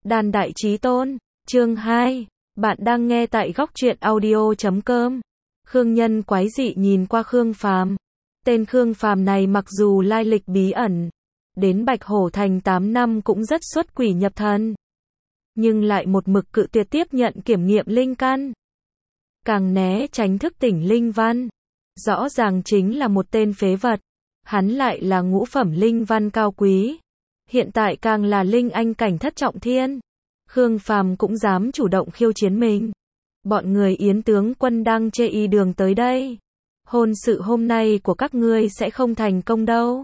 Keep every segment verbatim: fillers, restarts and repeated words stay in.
Đàn đại chí tôn, chương hai. Bạn đang nghe tại góc truyện audio chấm com. Khương Nhân quái dị nhìn qua Khương Phàm. Tên Khương Phàm này mặc dù lai lịch bí ẩn, đến Bạch Hổ Thành tám năm cũng rất xuất quỷ nhập thần, nhưng lại một mực cự tuyệt tiếp nhận kiểm nghiệm linh căn, càng né tránh thức tỉnh linh văn. Rõ ràng chính là một tên phế vật, hắn lại là ngũ phẩm linh văn cao quý, hiện tại càng là linh anh cảnh thất trọng thiên. Khương Phàm cũng dám chủ động khiêu chiến mình. Bọn người Yến tướng quân đang chê y đường tới đây. Hôn sự hôm nay của các ngươi sẽ không thành công đâu.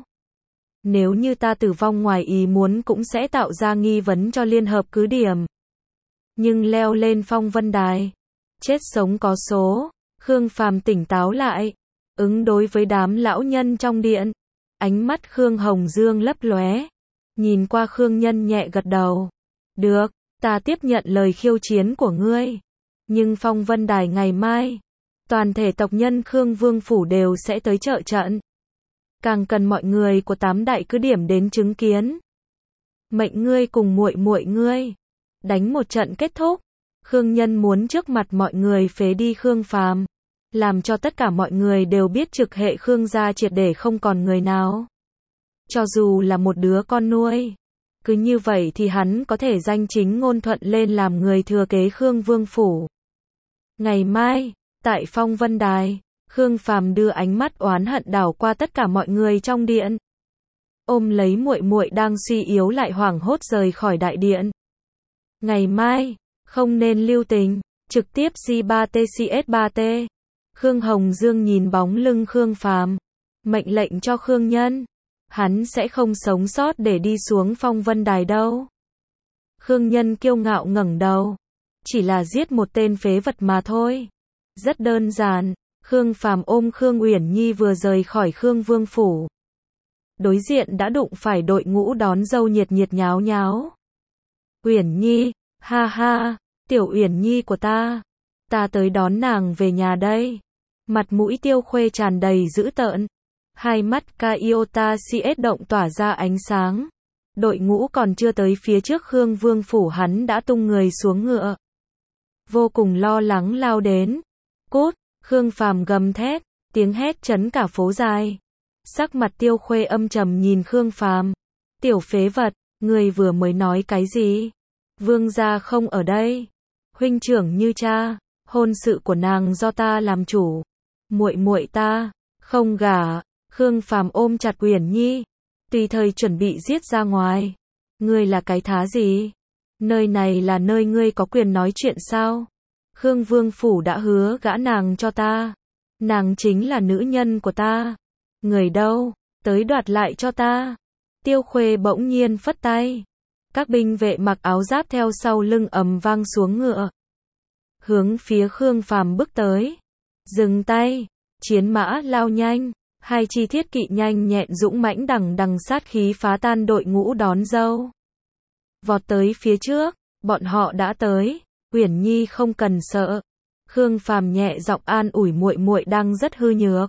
Nếu như ta tử vong ngoài ý muốn cũng sẽ tạo ra nghi vấn cho liên hợp cứ điểm. Nhưng leo lên phong vân đài, chết sống có số. Khương Phàm tỉnh táo lại, ứng đối với đám lão nhân trong điện. Ánh mắt Khương Hồng Dương lấp lóe, nhìn qua Khương Nhân nhẹ gật đầu. Được, ta tiếp nhận lời khiêu chiến của ngươi. Nhưng phong vân đài ngày mai, toàn thể tộc nhân Khương Vương Phủ đều sẽ tới trợ trận. Càng cần mọi người của tám đại cứ điểm đến chứng kiến. Mệnh ngươi cùng muội muội ngươi đánh một trận kết thúc. Khương Nhân muốn trước mặt mọi người phế đi Khương Phàm, làm cho tất cả mọi người đều biết trực hệ Khương gia triệt để không còn người nào. Cho dù là một đứa con nuôi, cứ như vậy thì hắn có thể danh chính ngôn thuận lên làm người thừa kế Khương Vương Phủ. Ngày mai, tại phong vân đài, Khương Phàm đưa ánh mắt oán hận đảo qua tất cả mọi người trong điện. Ôm lấy muội muội đang suy yếu lại hoảng hốt rời khỏi đại điện. Ngày mai, không nên lưu tình, trực tiếp G ba T C S ba T. Khương Hồng Dương nhìn bóng lưng Khương Phàm, mệnh lệnh cho Khương Nhân. Hắn sẽ không sống sót để đi xuống phong vân đài đâu. Khương Nhân kiêu ngạo ngẩng đầu. Chỉ là giết một tên phế vật mà thôi. Rất đơn giản. Khương Phàm ôm Khương Uyển Nhi vừa rời khỏi Khương Vương Phủ. Đối diện đã đụng phải đội ngũ đón dâu nhiệt nhiệt nháo nháo. Uyển Nhi, ha ha, tiểu Uyển Nhi của ta. Ta tới đón nàng về nhà đây. Mặt mũi Tiêu Khuê tràn đầy dữ tợn. Hai mắt Kaiota xê ét động tỏa ra ánh sáng. Đội ngũ còn chưa tới phía trước Khương Vương Phủ hắn đã tung người xuống ngựa. Vô cùng lo lắng lao đến. Cút, Khương Phàm gầm thét, tiếng hét chấn cả phố dài. Sắc mặt Tiêu Khuê âm trầm nhìn Khương Phàm. Tiểu phế vật, người vừa mới nói cái gì? Vương gia không ở đây. Huynh trưởng như cha, hôn sự của nàng do ta làm chủ. Muội muội ta không gả. Khương Phàm ôm chặt Uyển Nhi, tùy thời chuẩn bị giết ra ngoài. Ngươi là cái thá gì? Nơi này là nơi ngươi có quyền nói chuyện sao? Khương Vương Phủ đã hứa gả nàng cho ta. Nàng chính là nữ nhân của ta. Người đâu? Tới đoạt lại cho ta. Tiêu Khuê bỗng nhiên phất tay. Các binh vệ mặc áo giáp theo sau lưng ầm vang xuống ngựa, hướng phía Khương Phàm bước tới. Dừng tay, chiến mã lao nhanh. Hai chi thiết kỵ nhanh nhẹn dũng mãnh đằng đằng sát khí phá tan đội ngũ đón dâu. Vọt tới phía trước, bọn họ đã tới. Uyển Nhi không cần sợ. Khương Phàm nhẹ giọng an ủi muội muội đang rất hư nhược.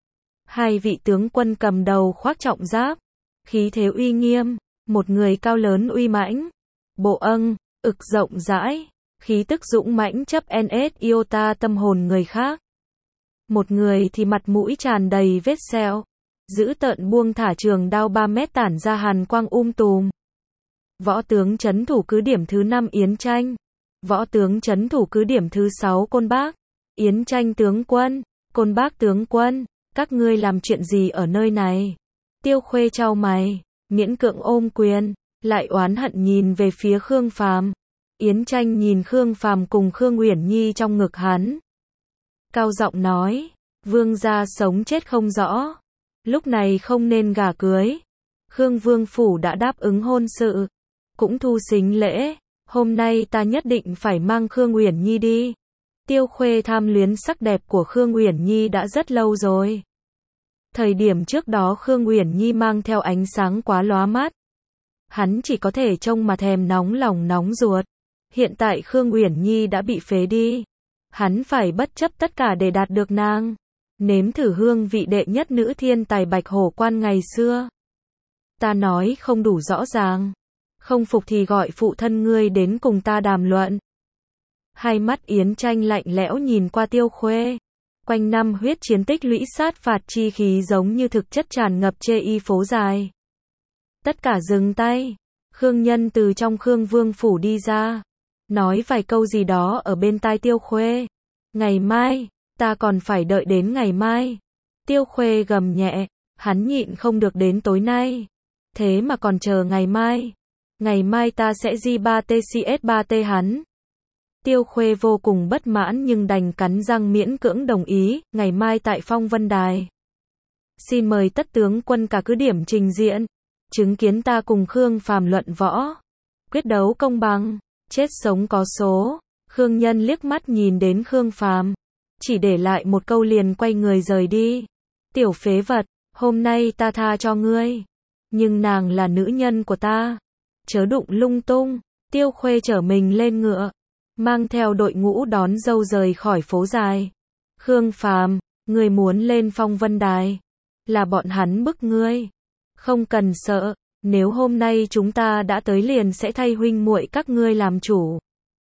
Hai vị tướng quân cầm đầu khoác trọng giáp, khí thế uy nghiêm, một người cao lớn uy mãnh, bộ âng, ực rộng rãi, khí tức dũng mãnh chấp en ét iota tâm hồn người khác. Một người thì mặt mũi tràn đầy vết sẹo, giữ tợn buông thả trường đao ba mét tản ra hàn quang um tùm. Võ tướng trấn thủ cứ điểm thứ năm Yến Tranh. Võ tướng trấn thủ cứ điểm thứ sáu Côn Bác. Yến Tranh tướng quân, Côn Bác tướng quân, các ngươi làm chuyện gì ở nơi này? Tiêu Khuê chau mày, miễn cưỡng ôm quyền, lại oán hận nhìn về phía Khương Phàm. Yến Tranh nhìn Khương Phàm cùng Khương Uyển Nhi trong ngực hắn, cao giọng nói, vương gia sống chết không rõ, lúc này không nên gả cưới. Khương Vương Phủ đã đáp ứng hôn sự, cũng thu sính lễ, hôm nay ta nhất định phải mang Khương Uyển Nhi đi. Tiêu Khuê tham luyến sắc đẹp của Khương Uyển Nhi đã rất lâu rồi. Thời điểm trước đó Khương Uyển Nhi mang theo ánh sáng quá lóa mắt, hắn chỉ có thể trông mà thèm nóng lòng nóng ruột. Hiện tại Khương Uyển Nhi đã bị phế đi, hắn phải bất chấp tất cả để đạt được nàng, nếm thử hương vị đệ nhất nữ thiên tài Bạch Hổ Quan ngày xưa. Ta nói không đủ rõ ràng. Không phục thì gọi phụ thân ngươi đến cùng ta đàm luận. Hai mắt Yến Tranh lạnh lẽo nhìn qua Tiêu Khuê. Quanh năm huyết chiến tích lũy sát phạt chi khí giống như thực chất tràn ngập chê y phố dài. Tất cả dừng tay. Khương Nhân từ trong Khương Vương phủ đi ra. Nói vài câu gì đó ở bên tai Tiêu Khuê. Ngày mai, ta còn phải đợi đến ngày mai. Tiêu Khuê gầm nhẹ, hắn nhịn không được đến tối nay. Thế mà còn chờ ngày mai. Ngày mai ta sẽ gi ba tê xê ét ba tê hắn. Tiêu Khuê vô cùng bất mãn nhưng đành cắn răng miễn cưỡng đồng ý, ngày mai tại Phong Vân Đài. Xin mời tất tướng quân cả cứ điểm trình diện, chứng kiến ta cùng Khương Phàm luận võ. Quyết đấu công bằng, chết sống có số. Khương Nhân liếc mắt nhìn đến Khương Phàm, chỉ để lại một câu liền quay người rời đi. Tiểu phế vật, hôm nay ta tha cho ngươi, nhưng nàng là nữ nhân của ta. Chớ đụng lung tung. Tiêu Khuê chở mình lên ngựa, mang theo đội ngũ đón dâu rời khỏi phố dài. Khương Phàm, ngươi muốn lên Phong Vân Đài, là bọn hắn bức ngươi. Không cần sợ, nếu hôm nay chúng ta đã tới liền sẽ thay huynh muội các ngươi làm chủ.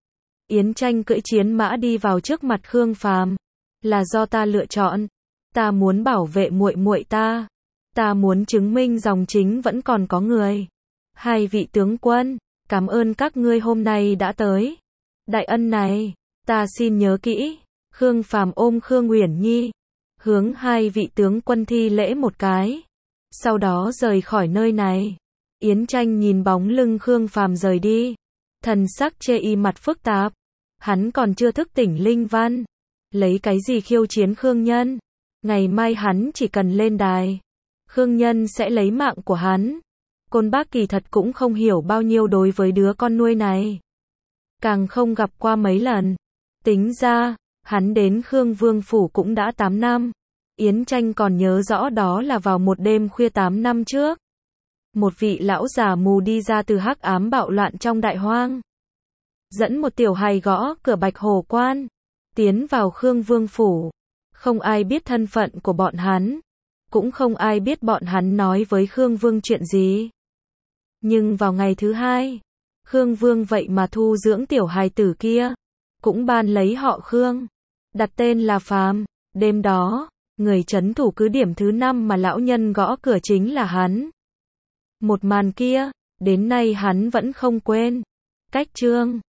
Yến Tranh cưỡi chiến mã đi vào trước mặt Khương Phàm, là do ta lựa chọn, ta muốn bảo vệ muội muội ta, ta muốn chứng minh dòng chính vẫn còn có người. Hai vị tướng quân, cảm ơn các ngươi hôm nay đã tới. Đại ân này, ta xin nhớ kỹ. Khương Phàm ôm Khương Uyển Nhi, hướng hai vị tướng quân thi lễ một cái, sau đó rời khỏi nơi này. Yến Tranh nhìn bóng lưng Khương Phàm rời đi, thần sắc chê y mặt phức tạp. Hắn còn chưa thức tỉnh linh văn, lấy cái gì khiêu chiến Khương Nhân? Ngày mai hắn chỉ cần lên đài, Khương Nhân sẽ lấy mạng của hắn. Côn Bác kỳ thật cũng không hiểu bao nhiêu đối với đứa con nuôi này, càng không gặp qua mấy lần. Tính ra, hắn đến Khương Vương phủ cũng đã tám năm. Yến Tranh còn nhớ rõ đó là vào một đêm khuya tám năm trước. Một vị lão già mù đi ra từ hắc ám bạo loạn trong đại hoang, dẫn một tiểu hài gõ cửa Bạch Hồ Quan, tiến vào Khương Vương phủ. Không ai biết thân phận của bọn hắn, cũng không ai biết bọn hắn nói với Khương Vương chuyện gì. Nhưng vào ngày thứ hai, Khương Vương vậy mà thu dưỡng tiểu hài tử kia, cũng ban lấy họ Khương, đặt tên là Phàm. Đêm đó, người trấn thủ cứ điểm thứ năm mà lão nhân gõ cửa chính là hắn. Một màn kia, đến nay hắn vẫn không quên. Cách chương